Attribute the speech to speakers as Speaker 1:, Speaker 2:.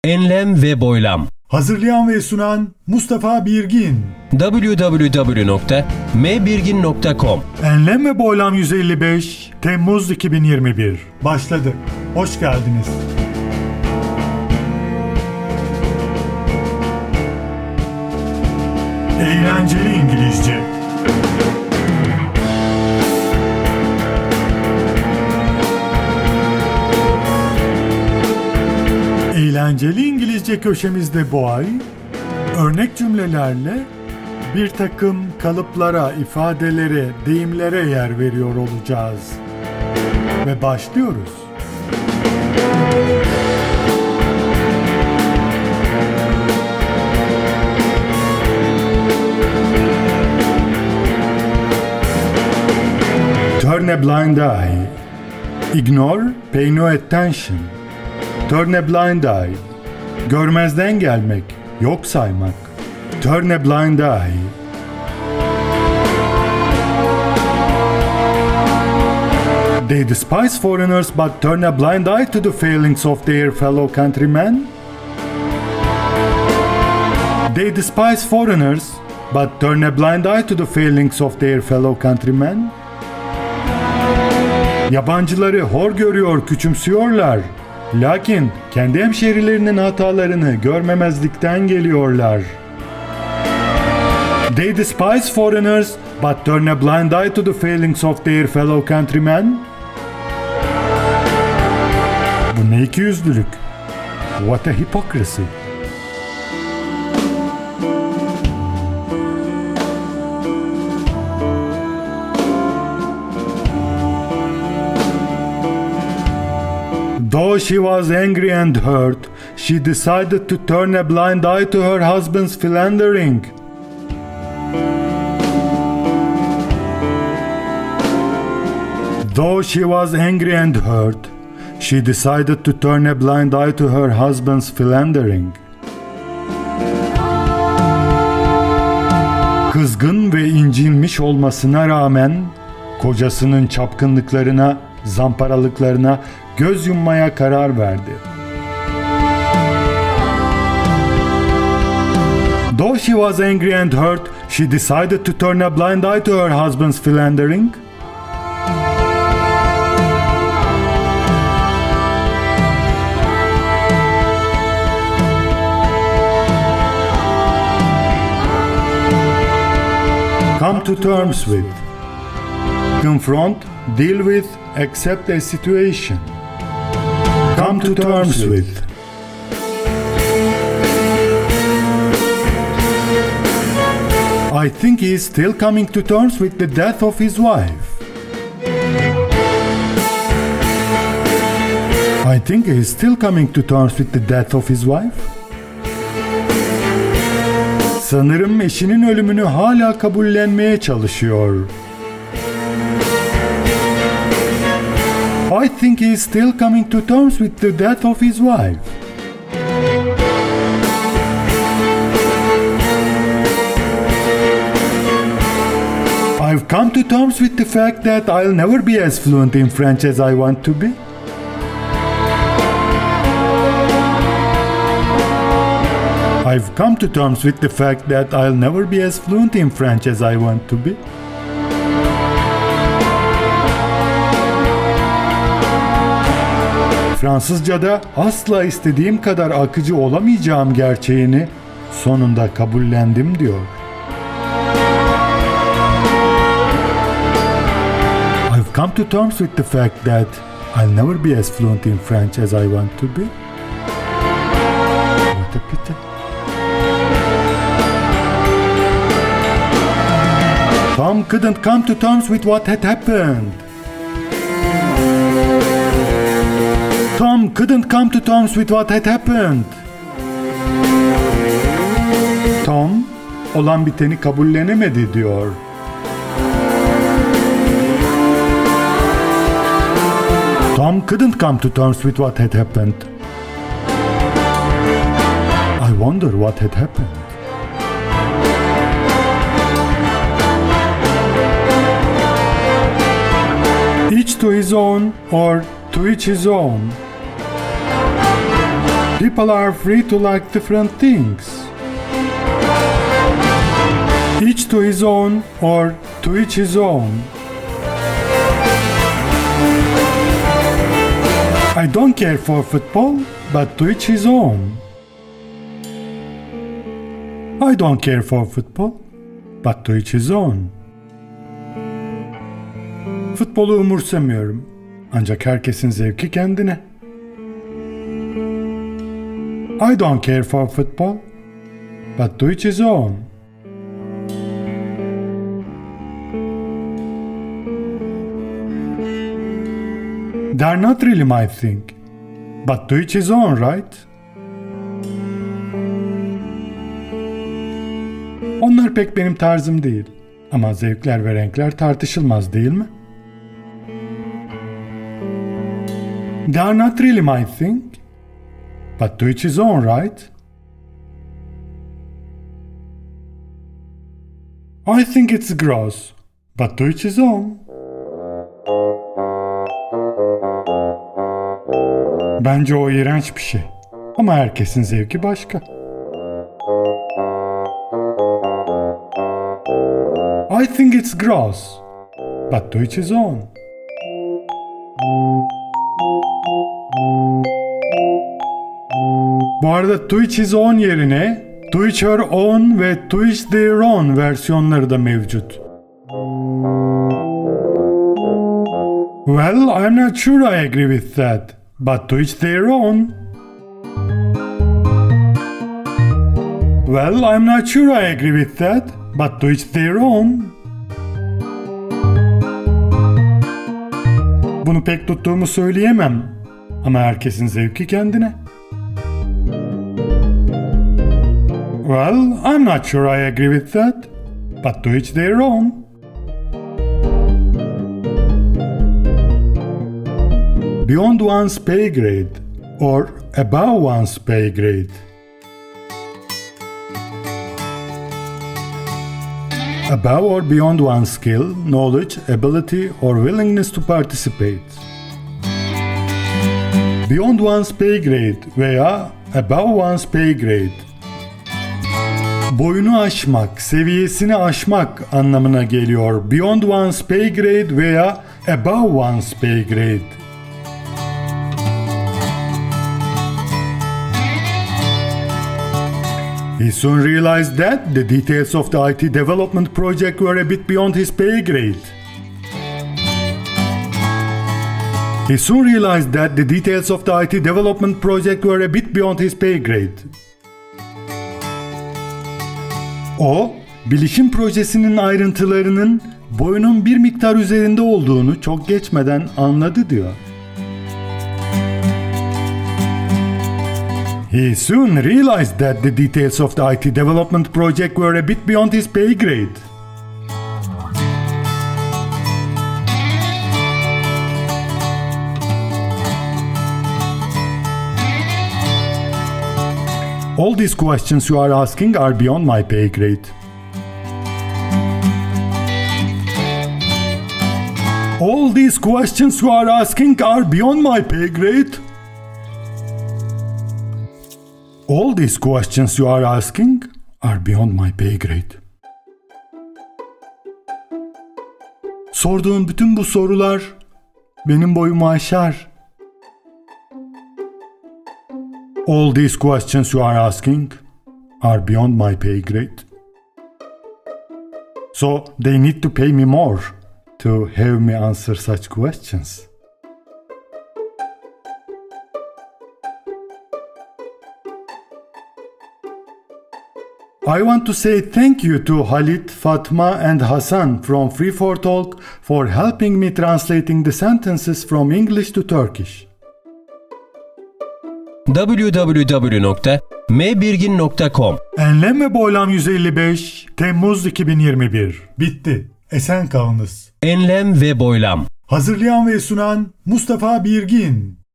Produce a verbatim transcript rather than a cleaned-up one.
Speaker 1: Enlem ve boylam.
Speaker 2: Hazırlayan ve sunan Mustafa Birgin.
Speaker 1: double-u double-u double-u nokta m birgin nokta com.
Speaker 2: Enlem ve Boylam yüz elli beş Temmuz iki bin yirmi bir başladı. Hoş geldiniz. Eğlenceli İngilizce. Eğlenceli İngilizce köşemizde bu ay örnek cümlelerle bir takım kalıplara, ifadelere, deyimlere yer veriyor olacağız. Ve başlıyoruz. Turn a blind eye. Ignore, pay no attention. Turn a blind eye. Görmezden gelmek, yok saymak. Turn a blind eye. They despise foreigners but turn a blind eye to the failings of their fellow countrymen. They despise foreigners but turn a blind eye to the failings of their fellow countrymen. Yabancıları hor görüyor, küçümsüyorlar. Lakin kendi hemşerilerinin hatalarını görmemezlikten geliyorlar. They despise foreigners but turn a blind eye to the failings of their fellow countrymen. Bu ne ikiyüzlülük? What a hypocrisy. Though she was angry and hurt, she decided to turn a blind eye to her husband's philandering. Though she was angry and hurt, she decided to turn a blind eye to her husband's philandering. Kızgın ve incinmiş olmasına rağmen kocasının çapkınlıklarına, zamparalıklarına göz yummaya karar verdi. Though she was angry and hurt, she decided to turn a blind eye to her husband's philandering. Come to terms with. Confront, deal with, accept a situation. Come to terms with. I think he is still coming to terms with the death of his wife. I think he is still coming to terms with the death of his wife. Sanırım eşinin ölümünü hala kabullenmeye çalışıyor. I think he is still coming to terms with the death of his wife. I've come to terms with the fact that I'll never be as fluent in French as I want to be. I've come to terms with the fact that I'll never be as fluent in French as I want to be. Fransızca'da asla istediğim kadar akıcı olamayacağım gerçeğini sonunda kabullendim diyor. I've come to terms with the fact that I'll never be as fluent in French as I want to be. What a pity. Tom couldn't come to terms with what had happened. Tom couldn't come to terms with what had happened. Tom, olan biteni kabullenemedi diyor. Tom couldn't come to terms with what had happened. I wonder what had happened. Each to his own or to each his own. People are free to like different things. Each to his own or to each his own. I don't care for football, but to each his own. I don't care for football, but to each his own. Futbolu umursamıyorum. Ancak herkesin zevki kendine. I don't care for football, but to each his own. They're not really my thing, but to each his own, right? Onlar pek benim tarzım değil. Ama zevkler ve renkler tartışılmaz değil mi? They're not really my thing, but to each his own, right? I think it's gross, but to each his own. Bence o iğrenç bir şey. Ama herkesin zevki başka. I think it's gross, but to each his own. Bu arada to each his own yerine to each her own ve to each their own versiyonları da mevcut. Well, I'm not sure I agree with that, but to each their own. Well, I'm not sure I agree with that, but to each their own. Bunu pek tuttuğumu söyleyemem, ama herkesin zevki kendine. Well, I'm not sure I agree with that, but to each their own. Beyond one's pay grade or above one's pay grade. Above or beyond one's skill, knowledge, ability or willingness to participate. Beyond one's pay grade veya above one's pay grade. Boyunu aşmak, seviyesini aşmak anlamına geliyor. Beyond one's pay grade veya above one's pay grade. He soon realized that the details of the I T development project were a bit beyond his pay grade. He soon realized that the details of the I T development project were a bit beyond his pay grade. O, bilişim projesinin ayrıntılarının boyunun bir miktar üzerinde olduğunu çok geçmeden anladı diyor. He soon realized that the details of the I T development project were a bit beyond his pay grade. All these questions you are asking are beyond my pay grade. All these questions you are asking are beyond my pay grade. All these questions you are asking are beyond my pay grade. Sorduğun bütün bu sorular benim boyumu aşar. All these questions you are asking are beyond my pay grade. So they need to pay me more to have me answer such questions. I want to say thank you to Halit, Fatma and Hasan from Free for Talk for helping me translating the sentences from English to Turkish.
Speaker 1: double-u double-u double-u nokta m birgin nokta com
Speaker 2: Enlem ve Boylam yüz elli beş Temmuz iki bin yirmi bir. Bitti. Esen kalınız.
Speaker 1: Enlem ve boylam.
Speaker 2: Hazırlayan ve sunan Mustafa Birgin.